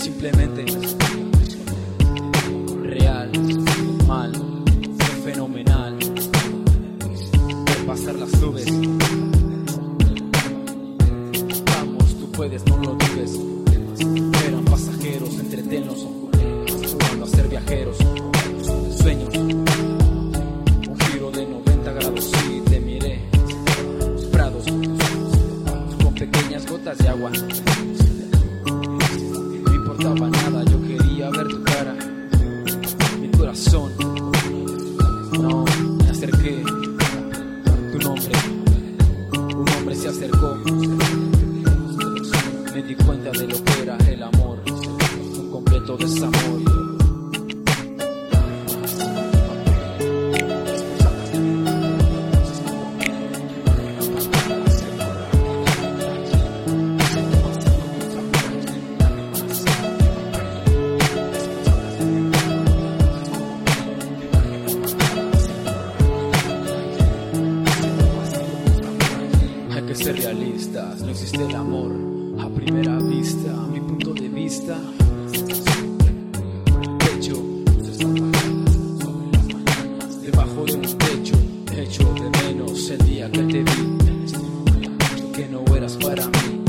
simplemente real, mal, fenomenal, ver pasar las nubes. Vamos, tú puedes, no lo dudes. Eran pasajeros, entretenlos, jugando a ser viajeros. Sueños, un giro de 90 grados y te miré. Prados con pequeñas gotas de agua. No importaba nada, yo quería ver tu cara, mi corazón. No, me acerqué, tu nombre, un hombre se acercó. Me di cuenta de lo que era el amor, un completo desamor. Hay que ser realistas, no existe el amor a primera vista. A mi punto de vista, pecho debajo de un techo, echo de menos el día que te vi, que no eras para mí.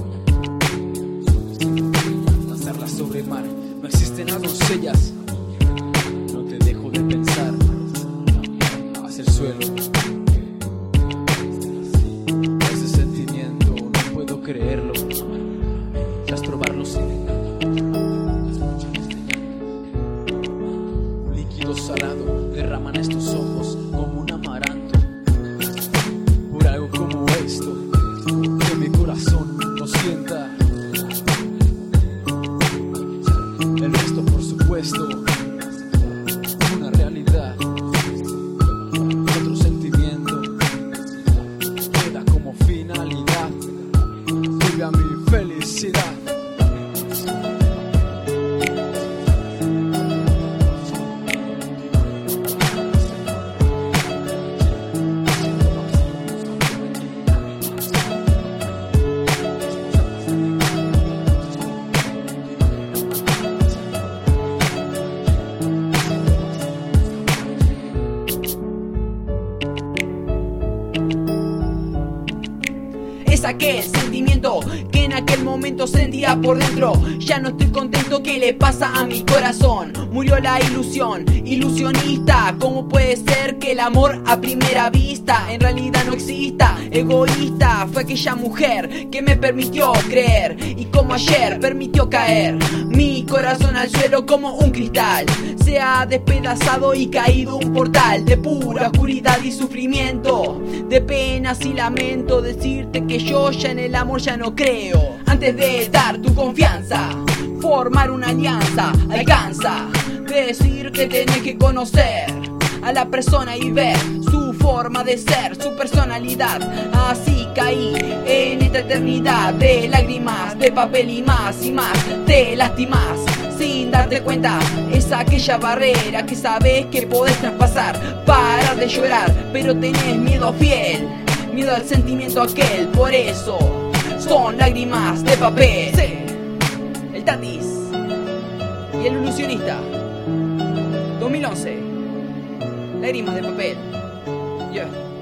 Lanzarlas sobre mar, no existen las doncellas. No te dejo de pensar hacia el suelo. Ese sentimiento no puedo creerlo. Tras probarlo, sí. Un líquido salado derraman estos ojos como un amaranto. Por algo como esto, que mi corazón no sienta. El resto, por supuesto, una realidad. Otro sentimiento queda como finalidad. Viva mi felicidad. Es aquel sentimiento que en aquel momento sentía por dentro. Ya no estoy contento, ¿qué le pasa a mi corazón? Murió la ilusión, ilusionista. ¿Cómo puede ser que el amor a primera vista en realidad no exista? Egoísta fue aquella mujer que me permitió creer, y como ayer permitió caer mi corazón al suelo como un cristal. Se ha despedazado y caído un portal de pura oscuridad y sufrimiento, de penas y lamento. Decirte que yo ya en el amor ya no creo. Antes de dar tu confianza, formar una alianza, alcanza. Decir que tenés que conocer a la persona y ver su forma de ser, su personalidad. Así caí en esta eternidad de lágrimas, de papel y más, te lastimas sin darte cuenta. Es aquella barrera que sabes que podés traspasar. Parar de llorar, pero tenés miedo fiel, miedo al sentimiento aquel. Por eso son lágrimas de papel. Sí. El Tatis y el ilusionista, 2011. Lágrimas de papel. Yeah.